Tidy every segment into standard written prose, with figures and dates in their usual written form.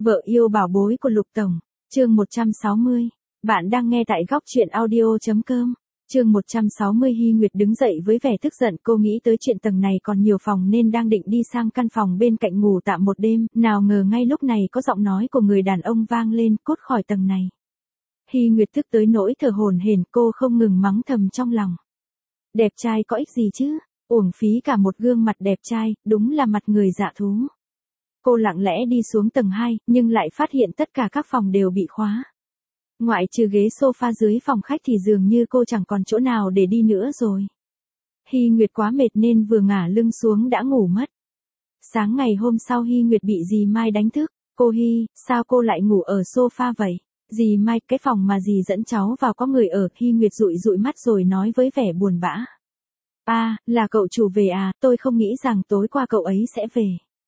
Vợ yêu bảo bối của Lục Tổng, chương 160. Bạn đang nghe tại góc truyện audio.com. Chương 160. Hy Nguyệt đứng dậy với vẻ tức giận, cô nghĩ tới chuyện tầng này còn nhiều phòng nên đang định đi sang căn phòng bên cạnh ngủ tạm một đêm, nào ngờ ngay lúc này có giọng nói của người đàn ông vang lên, cút khỏi tầng này. Hy Nguyệt tức tới nỗi thở hổn hển, cô không ngừng mắng thầm trong lòng. Đẹp trai có ích gì chứ, uổng phí cả một gương mặt đẹp trai, đúng là mặt người dạ thú. Cô lặng lẽ đi xuống tầng 2, nhưng lại phát hiện tất cả các phòng đều bị khóa. Ngoại trừ ghế sofa dưới phòng khách thì dường như cô chẳng còn chỗ nào để đi nữa rồi. Hy Nguyệt quá mệt nên vừa ngả lưng xuống đã ngủ mất. Sáng ngày hôm sau Hy Nguyệt bị dì Mai đánh thức. Cô Hy, sao cô lại ngủ ở sofa vậy? Dì Mai, cái phòng mà dì dẫn cháu vào có người ở. Hy Nguyệt dụi dụi mắt rồi nói với vẻ buồn bã. À, là cậu chủ về à, tôi không nghĩ rằng tối qua cậu ấy sẽ về.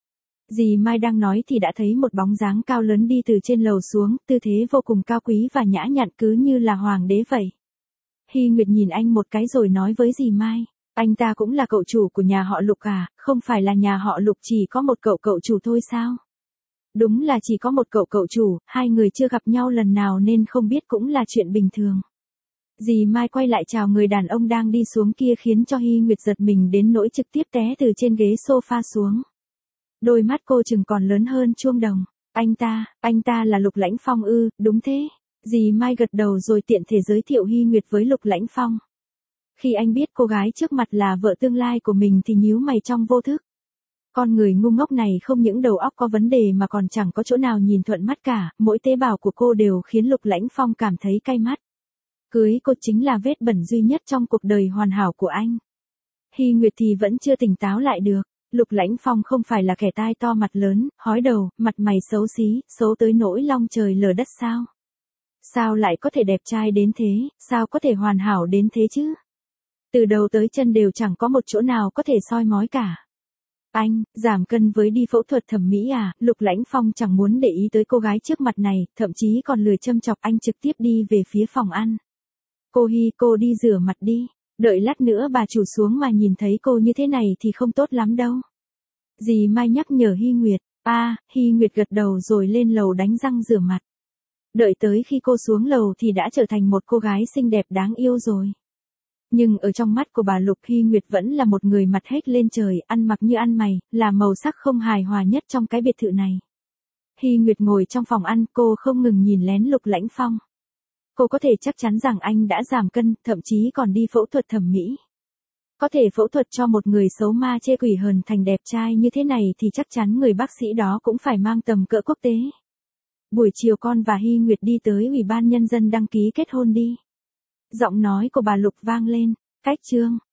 Dì Mai đang nói thì đã thấy một bóng dáng cao lớn đi từ trên lầu xuống, tư thế vô cùng cao quý và nhã nhặn cứ như là hoàng đế vậy. Hy Nguyệt nhìn anh một cái rồi nói với dì Mai, anh ta cũng là cậu chủ của nhà họ Lục à, không phải là nhà họ Lục chỉ có một cậu chủ thôi sao? Đúng là chỉ có một cậu chủ, hai người chưa gặp nhau lần nào nên không biết cũng là chuyện bình thường. Dì Mai quay lại chào người đàn ông đang đi xuống kia khiến cho Hy Nguyệt giật mình đến nỗi trực tiếp té từ trên ghế sofa xuống. Đôi mắt cô chừng còn lớn hơn chuông đồng. Anh ta là Lục Lãnh Phong ư? Đúng thế. Dì Mai gật đầu rồi tiện thể giới thiệu Hy Nguyệt với Lục Lãnh Phong. Khi anh biết cô gái trước mặt là vợ tương lai của mình thì nhíu mày trong vô thức. Con người ngu ngốc này không những đầu óc có vấn đề mà còn chẳng có chỗ nào nhìn thuận mắt cả, mỗi tế bào của cô đều khiến Lục Lãnh Phong cảm thấy cay mắt. Cưới cô chính là vết bẩn duy nhất trong cuộc đời hoàn hảo của anh. Hy Nguyệt thì vẫn chưa tỉnh táo lại được. Lục Lãnh Phong không phải là kẻ tai to mặt lớn, hói đầu, mặt mày xấu xí, xấu tới nỗi long trời lở đất sao? Sao lại có thể đẹp trai đến thế, sao có thể hoàn hảo đến thế chứ? Từ đầu tới chân đều chẳng có một chỗ nào có thể soi mói cả. Anh, giảm cân với đi phẫu thuật thẩm mỹ à? Lục Lãnh Phong chẳng muốn để ý tới cô gái trước mặt này, thậm chí còn lười châm chọc anh trực tiếp đi về phía phòng ăn. Cô Hy, cô đi rửa mặt đi. Đợi lát nữa bà chủ xuống mà nhìn thấy cô như thế này thì không tốt lắm đâu. Dì Mai nhắc nhở Hy Nguyệt. Hy Nguyệt gật đầu rồi lên lầu đánh răng rửa mặt. Đợi tới khi cô xuống lầu thì đã trở thành một cô gái xinh đẹp đáng yêu rồi. Nhưng ở trong mắt của bà Lục, Hy Nguyệt vẫn là một người mặt hết lên trời, ăn mặc như ăn mày, là màu sắc không hài hòa nhất trong cái biệt thự này. Hy Nguyệt ngồi trong phòng ăn, cô không ngừng nhìn lén Lục Lãnh Phong. Cô có thể chắc chắn rằng anh đã giảm cân, thậm chí còn đi phẫu thuật thẩm mỹ. Có thể phẫu thuật cho một người xấu ma chê quỷ hờn thành đẹp trai như thế này thì chắc chắn người bác sĩ đó cũng phải mang tầm cỡ quốc tế. Buổi chiều con và Hy Nguyệt đi tới Ủy ban Nhân dân đăng ký kết hôn đi. Giọng nói của bà Lục vang lên, cách chương.